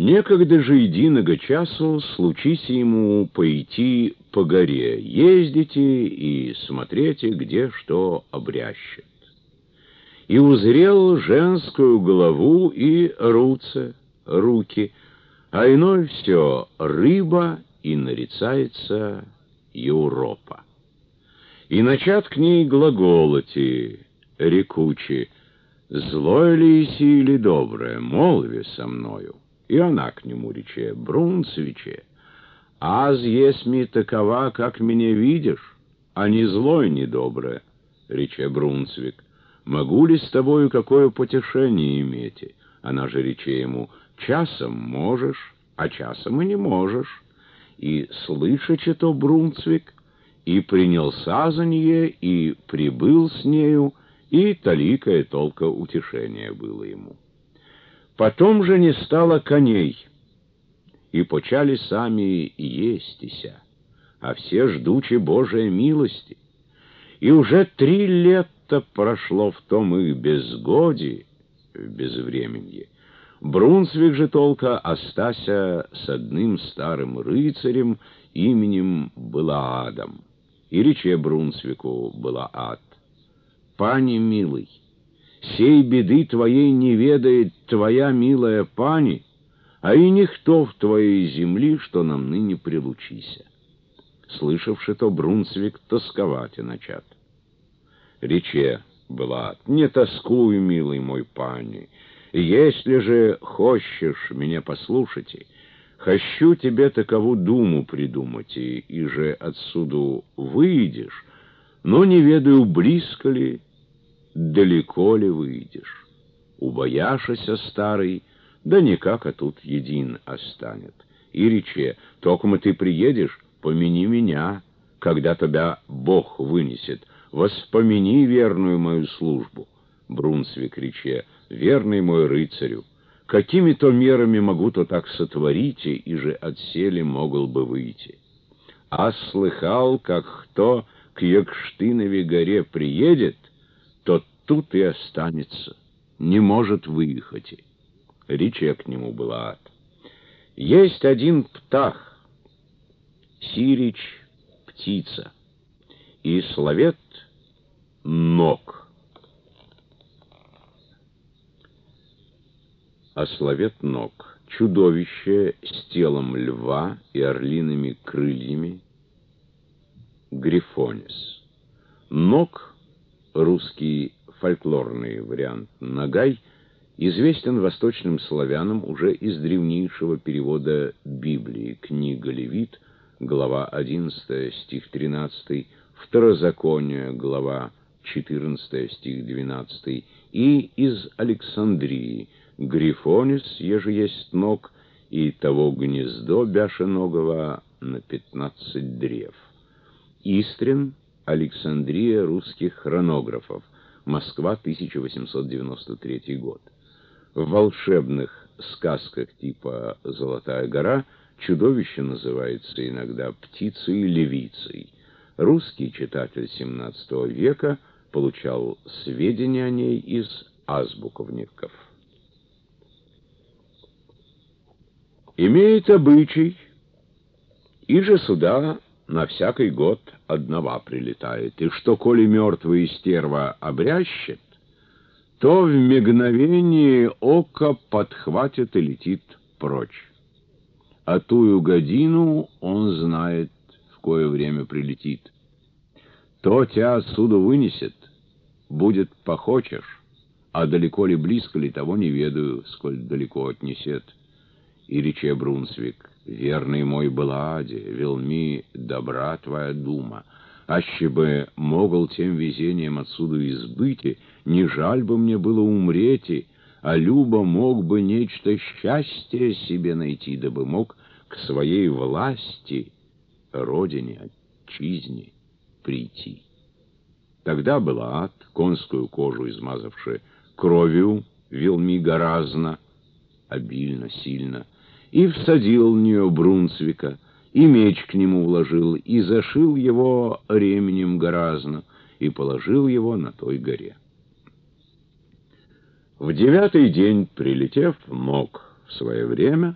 Некогда же единого часу случись ему пойти по горе, ездите и смотрите, где что обрящет. И узрел женскую голову и руки, а иное все рыба, и нарицается Европа. И начат к ней глаголоти рекучи: «Злое ли иси или доброе, молви со мною». И она к нему рече: «Брунцвиче, аз есть ми такова, как меня видишь, а не злое, не доброе». Рече Брунцвик: «Могу ли с тобою какое потешение иметь?» Она же рече ему: «Часом можешь, а часом и не можешь». И слышачи то Брунцвик, и принялся за нее, и прибыл с нею, и таликое толко утешение было ему. Потом же не стало коней, и почали сами естися, а все ждучи Божией милости. И уже 3 лета прошло в том их безгодии, в безвременье. Брунцвик же только остася с одним старым рыцарем именем Былаадом. И рече Брунцвику Былаад: «Пани милый, сей беды твоей не ведает твоя милая пани, а и никто в твоей земли, что нам ныне прилучися». Слышавши то, Брунцвик тосковать и начат. Рече Былаад: «Не тоскуй, милый мой пани, если же хочешь меня послушать, хочу тебе такову думу придумать, и же отсюда выйдешь, но не ведаю, близко ли, далеко ли выйдешь. Убояшася старый, да никак, а тут един останет. И рече: токмо ты приедешь, помяни меня, когда тебя Бог вынесет, воспомяни верную мою службу». Брунцвик рече: «Верный мой рыцарю, какими то мерами могу то так сотворить, и же отселе могл бы выйти. А слыхал, как кто к Якштынове горе приедет, тот тут и останется, не может выехать». Рече к нему Былаад: «Есть один птах, сирич птица, и словет ног». А словет ног — чудовище с телом льва и орлиными крыльями, грифонис. Ног, русский фольклорный вариант нагай, известен восточным славянам уже из древнейшего перевода Библии, книга Левит, глава 11, стих 13, Второзаконие, глава 14, стих 12, и из Александрии: грифонис, еже есть ног, и того гнездо бяшеногого на 15 древ. Истрин, Александрия русских хронографов, Москва, 1893 год. В волшебных сказках типа «Золотая гора» чудовище называется иногда птицей-левицей. Русский читатель XVII века получал сведения о ней из азбуковников. Имеет обычай, и же сюда на всякий год одного прилетает, и что, коли мертвая стерва обрящет, то в мгновение ока подхватит и летит прочь. А тую годину он знает, в кое время прилетит. То тебя отсюда вынесет, будет похочешь, а далеко ли, близко ли, того не ведаю, сколь далеко отнесет. И рече Брунцвик: «Верный мой Былааде, велми добра твоя дума, аще бы могл тем везением отсюда избыть, не жаль бы мне было умреть, а любо мог бы нечто счастье себе найти, дабы мог к своей власти, родине, отчизне прийти». Тогда Былаад, конскую кожу измазавши кровью велми гораздо, обильно, сильно, и всадил в нее Брунцвика, и меч к нему вложил, и зашил его ременем гораздо, и положил его на той горе. В 9-й день, прилетев ног в свое время,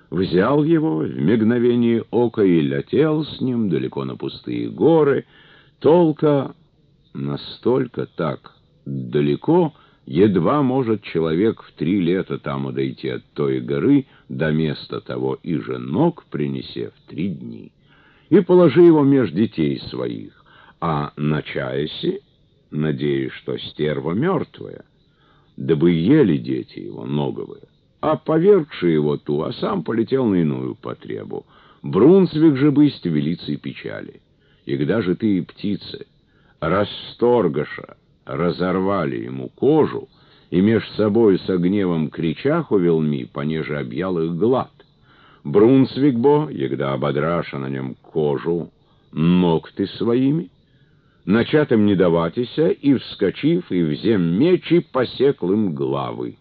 взял его в мгновение ока и летел с ним далеко на пустые горы, только настолько так далеко, едва может человек в 3 лета там дойти от той горы до места того, и же ног принесе в 3 дни. И положи его меж детей своих, а на чаясе, надеясь, что стерва мертвая, дабы ели дети его ноговые, а повергши его ту, а сам полетел на иную потребу. Брунсвик же бысть велицей печали. И когда же ты, птицы, расторгаша, разорвали ему кожу, и меж собой со гневом кричах увел ми, понеже объял их глад. Брунсвик бо, егда ободраша на нем кожу ногты своими, начат им не даватися, и, вскочив, и взем меч, и посекл им главы.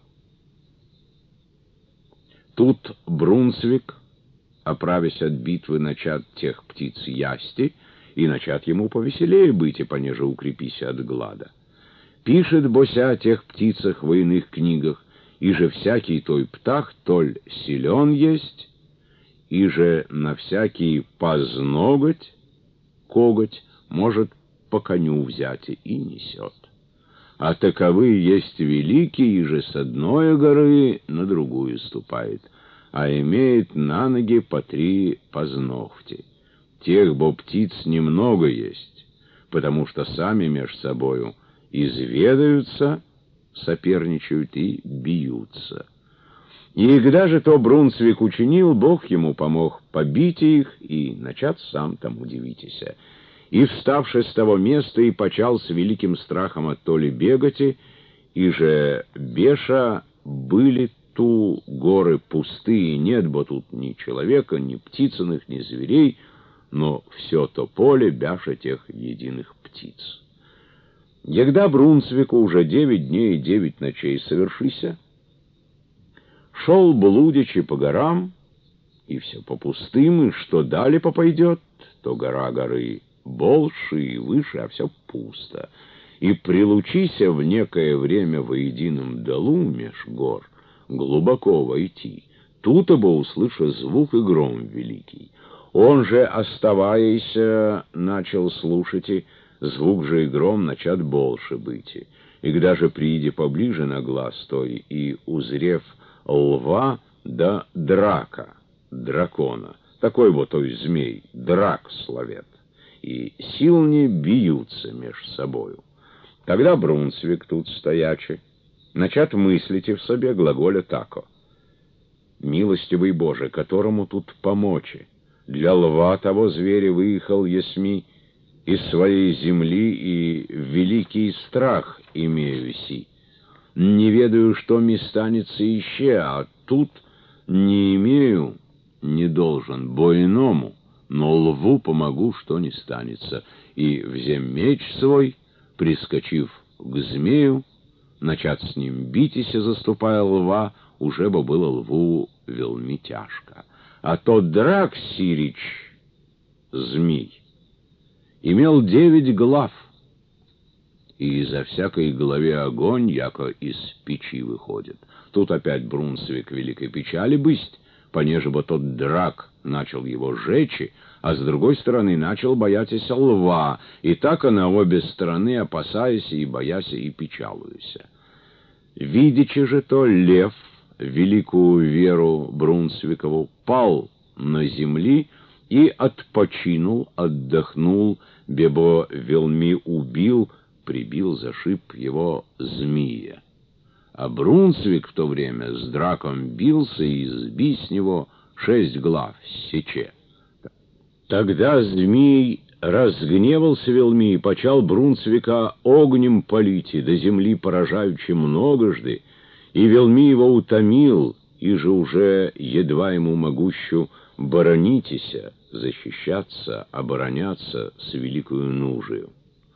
Тут Брунсвик, оправясь от битвы, начат тех птиц ясти, и начат ему повеселее быть, и понеже укрепися от глада. Пишет бося о тех птицах в иных книгах, и же всякий той птах толь силен есть, и же на всякий позноготь, коготь может по коню взять и несет. А таковы есть великий, и же с одной горы на другую ступает, а имеет на ноги по 3 позногти. Тех бо птиц немного есть, потому что сами меж собою изведаются, соперничают и бьются. И когда же то Брунсвик учинил, Бог ему помог побить их, и начат сам там удивитеся. И, вставши с того места, и почал с великим страхом от толи бегати, и же беша были ту горы пустые, нет бо тут ни человека, ни птицыных, ни зверей, но все то поле бяша тех единых птиц. Егда Брунсвику уже 9 дней и 9 ночей совершися, шел блудячи по горам, и все по пустым, и что дали попойдет, то гора горы больше и выше, а все пусто. И прилучися в некое время воедином долу меж гор, глубоко войти, тут оба услыша звук и гром великий. Он же, оставаясь, начал слушать, и звук же и гром начат больше быть. И когда же прииди поближе на глаз той, и узрев лва да драка, дракона, такой вот той змей, драк словет, и силни бьются меж собою. Тогда Брунсвик тут стоячи, начат мыслить и в себе глаголя тако: «Милостивый Боже, которому тут помочи? Для лва того зверя выехал есми из своей земли, и великий страх имею си. Не ведаю, что ми станется еще, а тут не имею, не должен, больному, но лву помогу, что не станется». И, взем меч свой, прискочив к змею, начат с ним битися, заступая лва, уже бы было лву велми тяжко. А тот драк сирич, змей, имел 9 глав, и за всякой голове огонь, яко из печи выходит. Тут опять Брунсвик великой печали бысть, понеже бы тот драк начал его жечь, а с другой стороны начал бояться лва, и так на обе стороны опасаясь и боясь и печалуюся. Видячи же то, лев, великую веру Брунсвикову, пал на земли и отпочинул, отдохнул, бебо велми убил, прибил, зашиб его змея. А Брунсвик в то время с драком бился, и сби с него 6 глав сече. Тогда змей разгневался велми и почал Брунсвика огнем палить, и до земли поражаючи многожды, и велми его утомил, и же уже едва ему могущу боронитеся, защищаться, обороняться с великою нужею.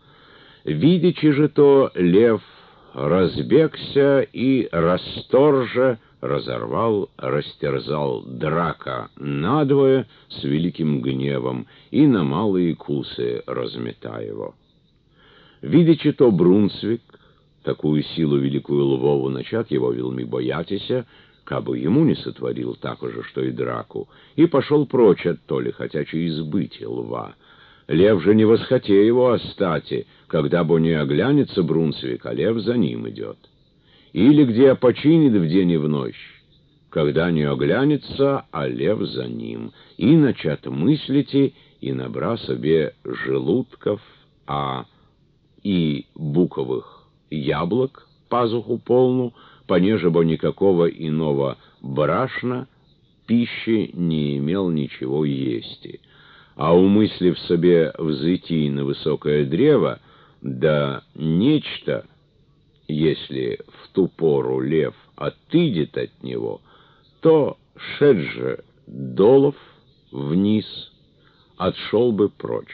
Видячи же то, лев разбегся и расторже разорвал, растерзал драка надвое с великим гневом и на малые кусы размета его. Видячи то, Брунсвик, такую силу великую лвову начат его велми боятися, кабы ему не сотворил так же, что и драку, и пошел прочь от толи, хотячи избыть лва. Лев же не восхоте его остати, когда бо не оглянется Брунсвик, а лев за ним идет. Или где починит в день и в ночь, когда не оглянется, а лев за ним, и начат мыслите, и набра себе желудков, и буковых яблок пазуху полну, понеже бо никакого иного брашна пищи не имел ничего есть. А умыслив себе взойти на высокое древо, да нечто, если в ту пору лев отыдет от него, то шед же долов вниз, отшел бы прочь.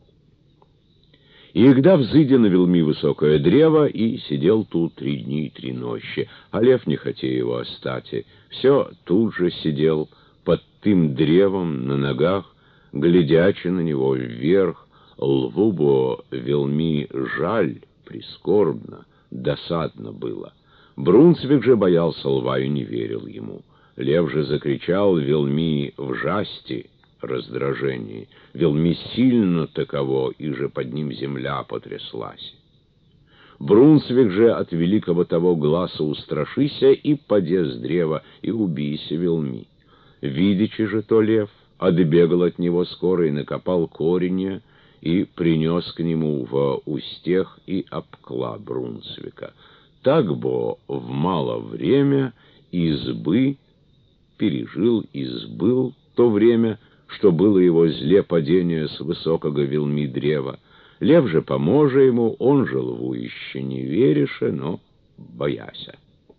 И когда взыдя на велми высокое древо, и сидел тут 3 дни и 3 ночи, а лев не хотел его остати, все тут же сидел под тым древом на ногах, глядячи на него вверх, лву бо велми жаль, прискорбно, досадно было. Брунсвик же боялся лва и не верил ему. Лев же закричал велми в жасти, раздражении, велми сильно таково, и же под ним земля потряслась. Брунсвик же от великого того гласа устрашися, и паде с древа, и убийся велми. Видячи же то лев, отбегал от него скоро и накопал коренья, и принес к нему в устех и обкла Брунсвика. Так бо в мало время избы пережил и сбыл то время, что было его зле падение с высокого велми древа. Лев же поможе ему, он же лву еще не верише, но бояся.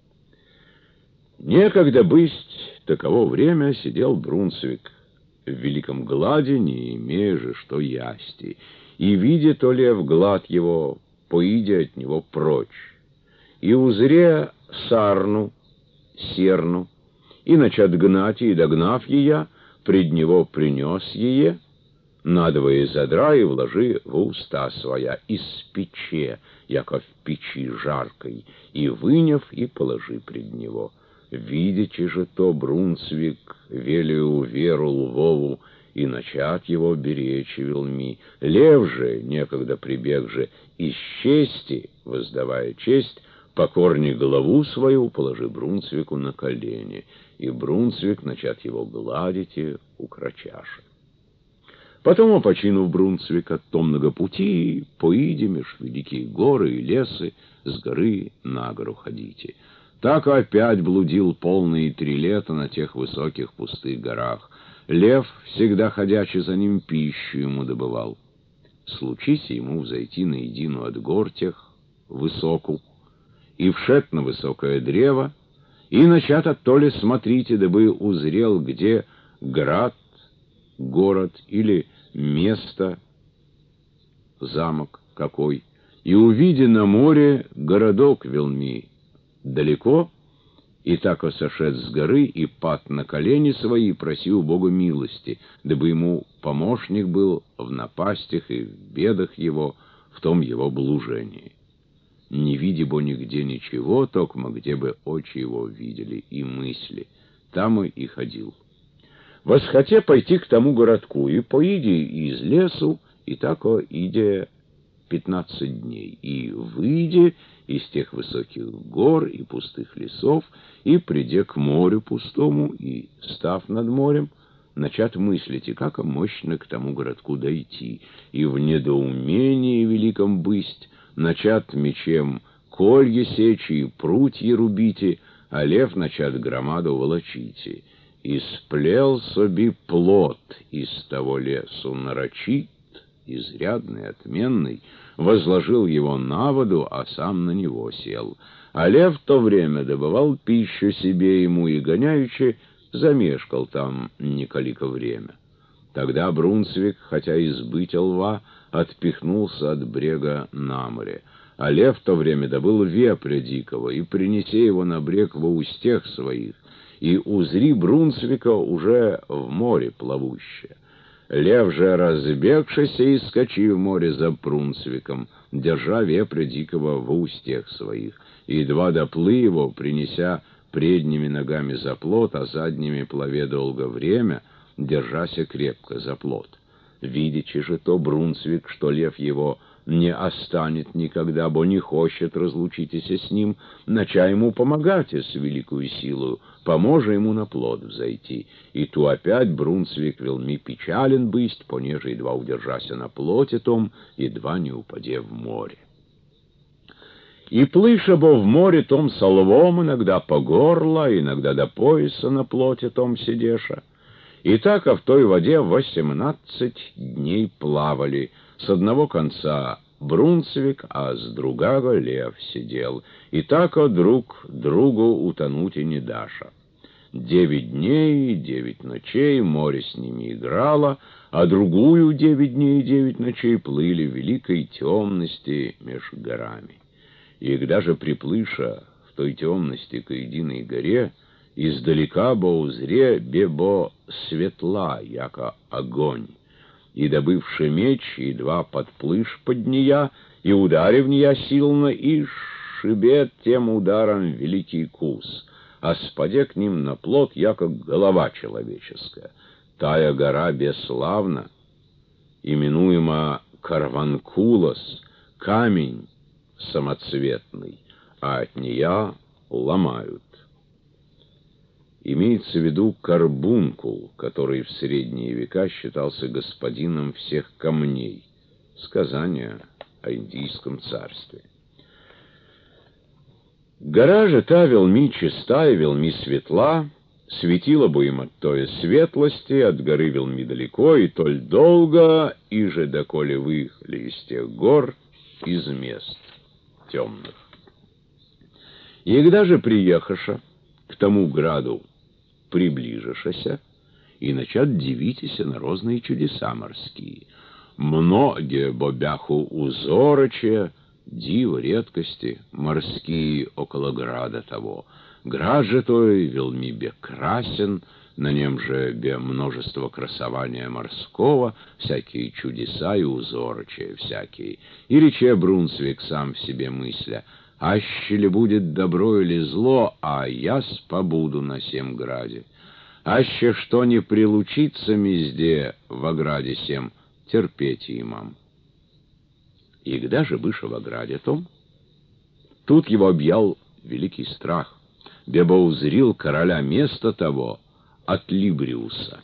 Некогда бысть таково время сидел Брунсвик в великом гладе, не имея же что ясти, и, видя то лев глад его, поидя от него прочь, и узре сарну, серну, и начат гнать, и, догнав ее, пред него принес ее, надвое задра и вложи в уста своя, из пече, яко в печи жаркой, и выняв, и положи пред него. Видите же то, Брунсвик, велию веру лвову, и начат его беречь велми. Лев же, некогда прибег же, из чести, воздавая честь, покорни голову свою, положи Брунсвику на колени, и Брунсвик начат его гладить и укрочаше. Потом, опочинув Брунсвика, то много пути, поиди меж великие горы и лесы, с горы на гору ходите. Так опять блудил полные 3 лета на тех высоких пустых горах. Лев, всегда ходячи за ним, пищу ему добывал. Случись ему взойти на едину от гор тех высоку, и вшед на высокое древо, и начат оттоле смотрите, дабы узрел, где град, город или место, замок какой, и увидя на море городок велми далеко, и так сошед с горы и пад на колени свои, просил Богу милости, дабы ему помощник был в напастях и в бедах его, в том его блужении. Не видя бо нигде ничего, токмо где бы очи его видели и мысли, там и ходил. Восхоте пойти к тому городку, и поиди из лесу, и тако иде 15 дней, и выйди из тех высоких гор и пустых лесов, и приде к морю пустому, и, став над морем, начат мыслить, и как мощно к тому городку дойти, и в недоумении великом бысть, начат мечем колья сечи и прутья рубите, а лев начат громаду волочите. И сплел соби плод из того лесу нарочит, изрядный, отменный, возложил его на воду, а сам на него сел. А лев в то время добывал пищу себе ему и, гоняючи, замешкал там неколико время. Тогда Брунсвик, хотя избыть лва, отпихнулся от брега на море. А лев в то время добыл вепря дикого, и, принеся его на брег во устех своих, и узри Брунсвика уже в море плавуще. Лев же, разбегшися, и скачи в море за Брунсвиком, держа вепря дикого в устех своих, и едва доплы его, принеся предними ногами за плот, а задними плаве долго время, держася крепко за плот. Видячи же то Брунсвик, что лев его не останет никогда, бо не хочет разлучитеся с ним, нача ему помогать с великую силою, поможе ему на плот взойти. И ту опять Брунсвик велми печален бысть, понеже едва удержася на плоте том, едва не упаде в море. И плыша бо в море том со львом, иногда по горло, иногда до пояса на плоте том сидеша. И так в той воде 18 дней плавали. С одного конца Брунсвик, а с другого лев сидел. И так друг другу утонуть и не даша. 9 дней и 9 ночей море с ними играло, а другую 9 дней и 9 ночей плыли в великой темности меж горами. И когда же приплыша в той темности к единой горе, издалека бо узре бебо светла, яко огонь, и добывши меч, едва подплышь под нея, и ударив нея сильно, и шибет тем ударом великий кус, а спаде к ним на плот, яко голова человеческая. Тая гора бесславна, именуема Карванкулос, камень самоцветный, а от нея ломают. Имеется в виду Карбункул, который в средние века считался господином всех камней. Сказание о Индийском царстве. Гора же та велми чиста и велми светла, светила бы им от той светлости, от горы велми далеко, и толь долго, и же доколе выехали из тех гор, из мест темных. И когда же приехаша к тому граду, приближишася, и начат дивитеся на разные чудеса морские. Многие бобяху узороче, диво редкости морские около града того. Град же той велми бекрасен, на нем же бе множество красования морского, всякие чудеса и узорочие всякие. И рече Брунсвик сам в себе мысля: аще ли будет добро или зло, а яс побуду на сем граде. Аще что не прилучится мезде в ограде сем, терпеть имам. И когда же быша в ограде том, тут его объял великий страх, бебо узрил короля места того, от Либриуса.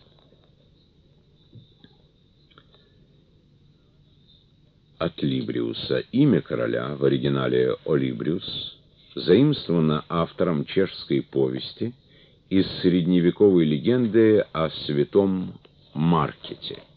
От Либриуса. Имя короля, в оригинале Олибриус, заимствовано автором чешской повести из средневековой легенды о святом Маркете.